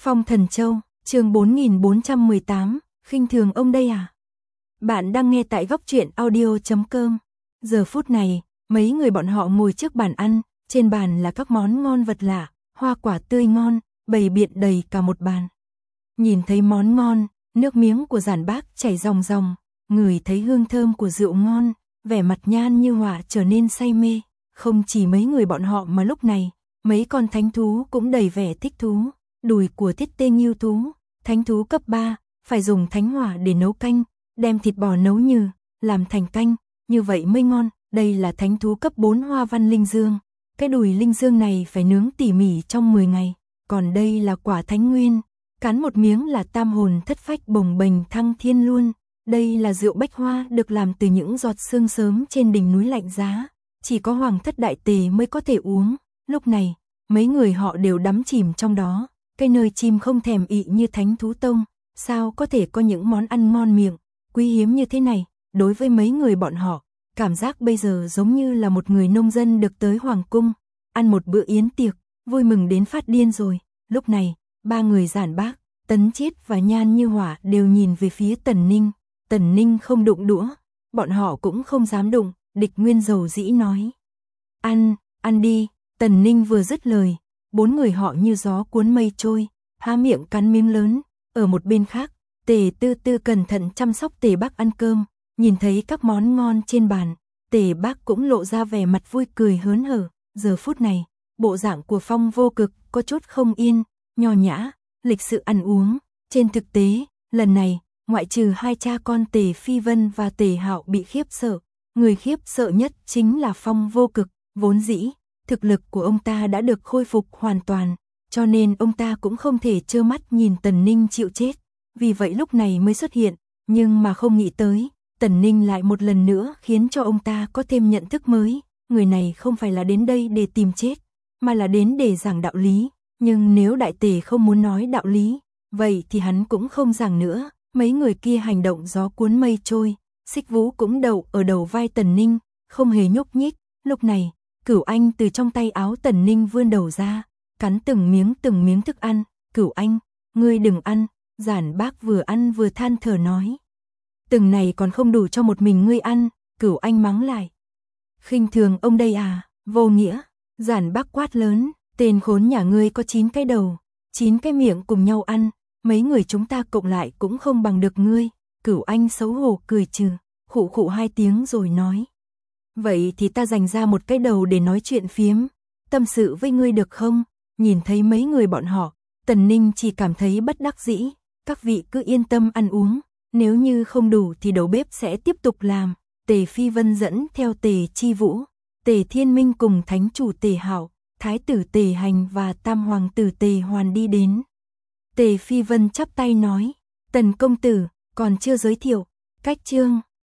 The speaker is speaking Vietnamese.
Phong Thần Châu, chương 4418, khinh thường ông đây à? Bạn đang nghe tại góc truyện audio.com. Giờ phút này, mấy người bọn họ ngồi trước bàn ăn, trên bàn là các món ngon vật lạ, hoa quả tươi ngon, bày biện đầy cả một bàn. Nhìn thấy món ngon, nước miếng của Giản Bác chảy ròng ròng, ngửi thấy hương thơm của rượu ngon, vẻ mặt Nhan Như Họa trở nên say mê. Không chỉ mấy người bọn họ mà lúc này, mấy con thánh thú cũng đầy vẻ thích thú. Đùi của Thiết Tê Nghiêu thú, thánh thú cấp 3, phải dùng thánh hỏa để nấu canh, đem thịt bò nấu nhừ, làm thành canh, như vậy mới ngon. Đây là thánh thú cấp 4 Hoa Văn Linh Dương, cái đùi linh dương này phải nướng tỉ mỉ trong 10 ngày. Còn đây là quả thánh nguyên, cắn một miếng là tam hồn thất phách bồng bềnh thăng thiên luôn. Đây là rượu bách hoa được làm từ những giọt sương sớm trên đỉnh núi lạnh giá, chỉ có hoàng thất đại tề mới có thể uống. Lúc này, mấy người họ đều đắm chìm trong đó. Cái nơi chim không thèm ị như Thánh Thú Tông, sao có thể có những món ăn ngon miệng, quý hiếm như thế này. Đối với mấy người bọn họ, cảm giác bây giờ giống như là một người nông dân được tới hoàng cung, ăn một bữa yến tiệc, vui mừng đến phát điên rồi. Lúc này, ba người Giản Bác, Tấn Chiết và Nhan Như Họa đều nhìn về phía Tần Ninh. Tần Ninh không đụng đũa, bọn họ cũng không dám đụng. Địch Nguyên dầu dĩ nói: ăn đi. Tần Ninh vừa dứt lời, bốn người họ như gió cuốn mây trôi, há miệng cắn miếng lớn. Ở một bên khác, Tề Tư Tư cẩn thận chăm sóc Tề Bác ăn cơm, nhìn thấy các món ngon trên bàn, Tề Bác cũng lộ ra vẻ mặt vui cười hớn hở. Giờ phút này, bộ dạng của Phong Vô Cực có chút không yên, nho nhã, lịch sự ăn uống. Trên thực tế, lần này, ngoại trừ hai cha con Tề Phi Vân và Tề Hạo bị khiếp sợ, người khiếp sợ nhất chính là Phong Vô Cực. Vốn dĩ, thực lực của ông ta đã được khôi phục hoàn toàn, cho nên ông ta cũng không thể trơ mắt nhìn Tần Ninh chịu chết, vì vậy lúc này mới xuất hiện. Nhưng mà không nghĩ tới, Tần Ninh lại một lần nữa khiến cho ông ta có thêm nhận thức mới. Người này không phải là đến đây để tìm chết, mà là đến để giảng đạo lý. Nhưng nếu đại tề không muốn nói đạo lý, vậy thì hắn cũng không giảng nữa. Mấy người kia hành động gió cuốn mây trôi, Xích Vũ cũng đậu ở đầu vai Tần Ninh, không hề nhúc nhích. Lúc này, Cửu Anh từ trong tay áo Tần Ninh vươn đầu ra, cắn từng miếng thức ăn. Cửu Anh, ngươi đừng ăn. Giản Bác vừa ăn vừa than thở nói: từng này còn không đủ cho một mình ngươi ăn. Cửu Anh mắng lại: khinh thường ông đây à, vô nghĩa. Giản Bác quát lớn: tên khốn nhà ngươi có 9 cái đầu, 9 cái miệng cùng nhau ăn, mấy người chúng ta cộng lại cũng không bằng được ngươi. Cửu Anh xấu hổ cười trừ, khụ khụ 2 tiếng rồi nói: vậy thì ta dành ra một cái đầu để nói chuyện phiếm, tâm sự với ngươi được không? Nhìn thấy mấy người bọn họ, Tần Ninh chỉ cảm thấy bất đắc dĩ. Các vị cứ yên tâm ăn uống, nếu như không đủ thì đầu bếp sẽ tiếp tục làm. Tề Phi Vân dẫn theo Tề Chi Vũ, Tề Thiên Minh cùng thánh chủ Tề Hạo, thái tử Tề Hành và tam hoàng tử Tề Hoàn đi đến. Tề Phi Vân chắp tay nói: Tần công tử, còn chưa giới thiệu. Cách chương